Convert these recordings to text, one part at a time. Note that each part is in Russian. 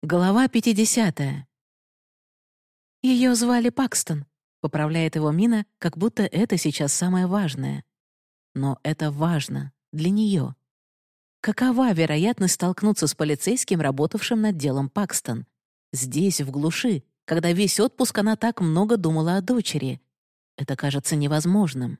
Глава 50. Ее звали Пакстон. Поправляет его Мина, как будто это сейчас самое важное. Но это важно для нее. Какова вероятность столкнуться с полицейским, работавшим над делом Пакстон? Здесь, в глуши, когда весь отпуск она так много думала о дочери. Это кажется невозможным.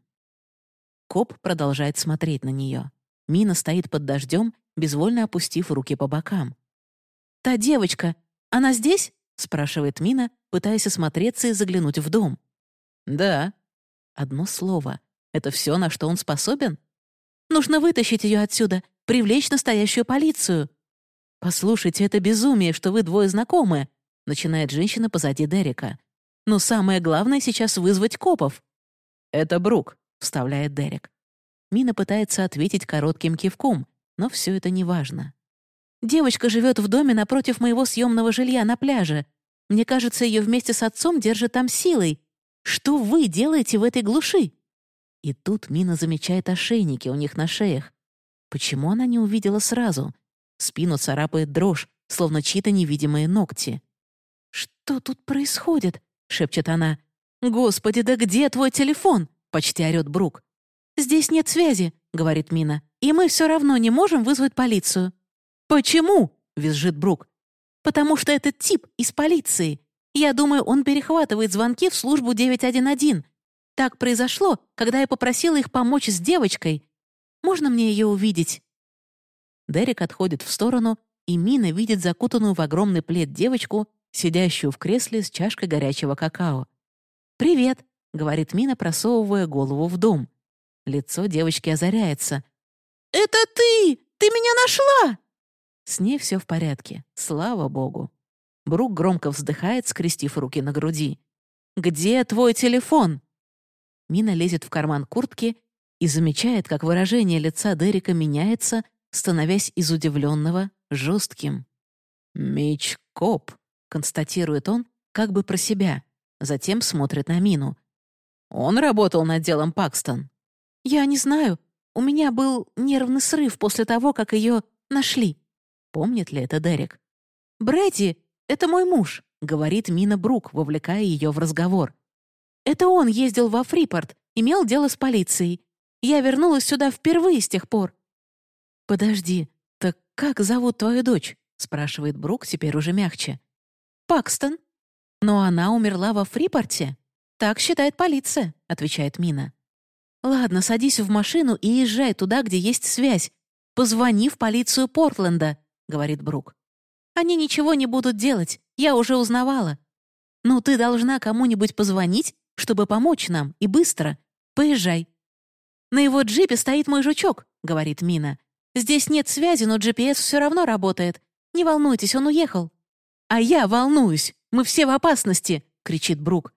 Коп продолжает смотреть на нее. Мина стоит под дождем, безвольно опустив руки по бокам. «Та девочка, она здесь?» — спрашивает Мина, пытаясь осмотреться и заглянуть в дом. «Да». Одно слово. Это все, на что он способен? «Нужно вытащить ее отсюда, привлечь настоящую полицию». «Послушайте, это безумие, что вы двое знакомы», — начинает женщина позади Дерека. «Но самое главное сейчас вызвать копов». «Это Брук», — вставляет Дерек. Мина пытается ответить коротким кивком, но все это неважно. «Девочка живет в доме напротив моего съемного жилья на пляже. Мне кажется, ее вместе с отцом держат там силой. Что вы делаете в этой глуши?» И тут Мина замечает ошейники у них на шеях. Почему она не увидела сразу? Спину царапает дрожь, словно чьи-то невидимые ногти. «Что тут происходит?» — шепчет она. «Господи, да где твой телефон?» — почти орёт Брук. «Здесь нет связи», — говорит Мина, «и мы все равно не можем вызвать полицию». «Почему?» — визжит Брук. «Потому что этот тип из полиции. Я думаю, он перехватывает звонки в службу 911. Так произошло, когда я попросила их помочь с девочкой. Можно мне ее увидеть?» Дерек отходит в сторону, и Мина видит закутанную в огромный плед девочку, сидящую в кресле с чашкой горячего какао. «Привет», — говорит Мина, просовывая голову в дом. Лицо девочки озаряется. «Это ты! Ты меня нашла!» С ней все в порядке, слава богу. Брук громко вздыхает, скрестив руки на груди. «Где твой телефон?» Мина лезет в карман куртки и замечает, как выражение лица Дерека меняется, становясь из удивленного жестким. «Митч Коп», — констатирует он, как бы про себя, затем смотрит на Мину. «Он работал над делом Пакстон?» «Я не знаю. У меня был нервный срыв после того, как ее нашли». Помнит ли это Дерек? «Брэдди, это мой муж», — говорит Мина Брук, вовлекая ее в разговор. «Это он ездил во Фрипорт, имел дело с полицией. Я вернулась сюда впервые с тех пор». «Подожди, так как зовут твою дочь?» — спрашивает Брук, теперь уже мягче. «Пакстон». «Но она умерла во Фрипорте?» «Так считает полиция», — отвечает Мина. «Ладно, садись в машину и езжай туда, где есть связь. Позвони в полицию Портленда», — говорит Брук. «Они ничего не будут делать, я уже узнавала. Но ты должна кому-нибудь позвонить, чтобы помочь нам, и быстро. Поезжай». «На его джипе стоит мой жучок», — говорит Мина. «Здесь нет связи, но GPS все равно работает. Не волнуйтесь, он уехал». «А я волнуюсь! Мы все в опасности!» — кричит Брук.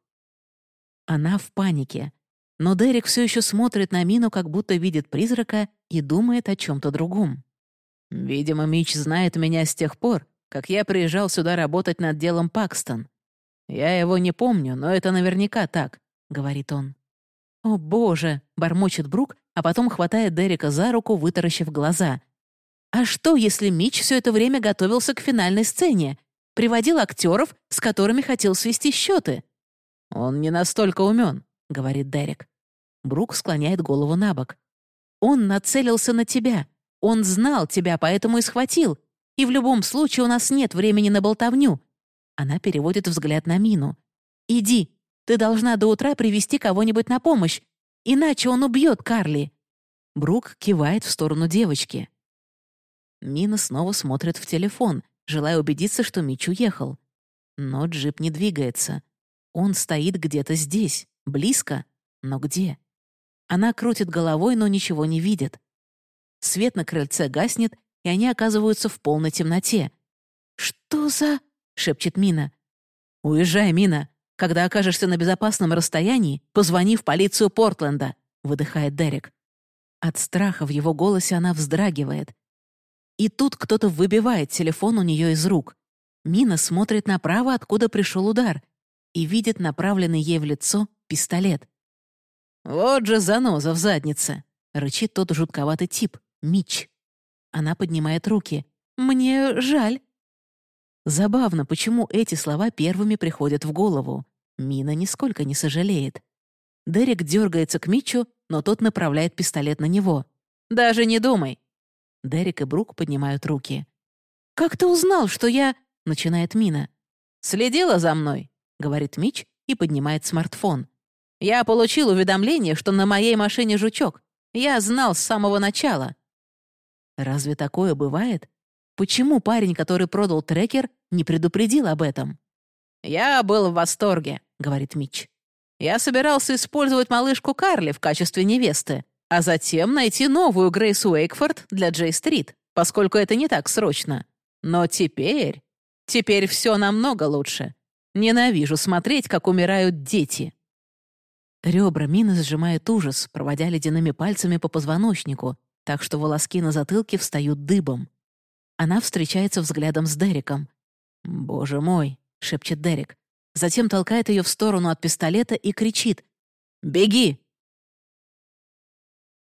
Она в панике. Но Дерек все еще смотрит на Мину, как будто видит призрака и думает о чем-то другом. «Видимо, Митч знает меня с тех пор, как я приезжал сюда работать над делом Пакстон. Я его не помню, но это наверняка так», — говорит он. «О, боже!» — бормочет Брук, а потом хватает Дерека за руку, вытаращив глаза. «А что, если Митч все это время готовился к финальной сцене? Приводил актеров, с которыми хотел свести счеты?» «Он не настолько умен», — говорит Дерек. Брук склоняет голову на бок. «Он нацелился на тебя. Он знал тебя, поэтому и схватил. И в любом случае у нас нет времени на болтовню». Она переводит взгляд на Мину. «Иди, ты должна до утра привести кого-нибудь на помощь, иначе он убьет Карли». Брук кивает в сторону девочки. Мина снова смотрит в телефон, желая убедиться, что Митч уехал. Но джип не двигается. Он стоит где-то здесь, близко, но где? Она крутит головой, но ничего не видит. Свет на крыльце гаснет, и они оказываются в полной темноте. «Что за...» — шепчет Мина. «Уезжай, Мина. Когда окажешься на безопасном расстоянии, позвони в полицию Портленда», — выдыхает Дерек. От страха в его голосе она вздрагивает. И тут кто-то выбивает телефон у нее из рук. Мина смотрит направо, откуда пришел удар, и видит направленный ей в лицо пистолет. «Вот же заноза в заднице!» — рычит тот жутковатый тип, Митч. Она поднимает руки. «Мне жаль». Забавно, почему эти слова первыми приходят в голову. Мина нисколько не сожалеет. Дерек дергается к Митчу, но тот направляет пистолет на него. «Даже не думай!» Дерек и Брук поднимают руки. «Как ты узнал, что я...» — начинает Мина. «Следила за мной», — говорит Митч и поднимает смартфон. «Я получил уведомление, что на моей машине жучок. Я знал с самого начала». Разве такое бывает? Почему парень, который продал трекер, не предупредил об этом? «Я был в восторге», — говорит Митч. «Я собирался использовать малышку Карли в качестве невесты, а затем найти новую Грейс Уэйкфорд для Джей-стрит, поскольку это не так срочно. Но теперь все намного лучше. Ненавижу смотреть, как умирают дети». Ребра Мины сжимает ужас, проводя ледяными пальцами по позвоночнику, так что волоски на затылке встают дыбом. Она встречается взглядом с Дереком. «Боже мой!» — шепчет Дерек. Затем толкает ее в сторону от пистолета и кричит: «Беги!»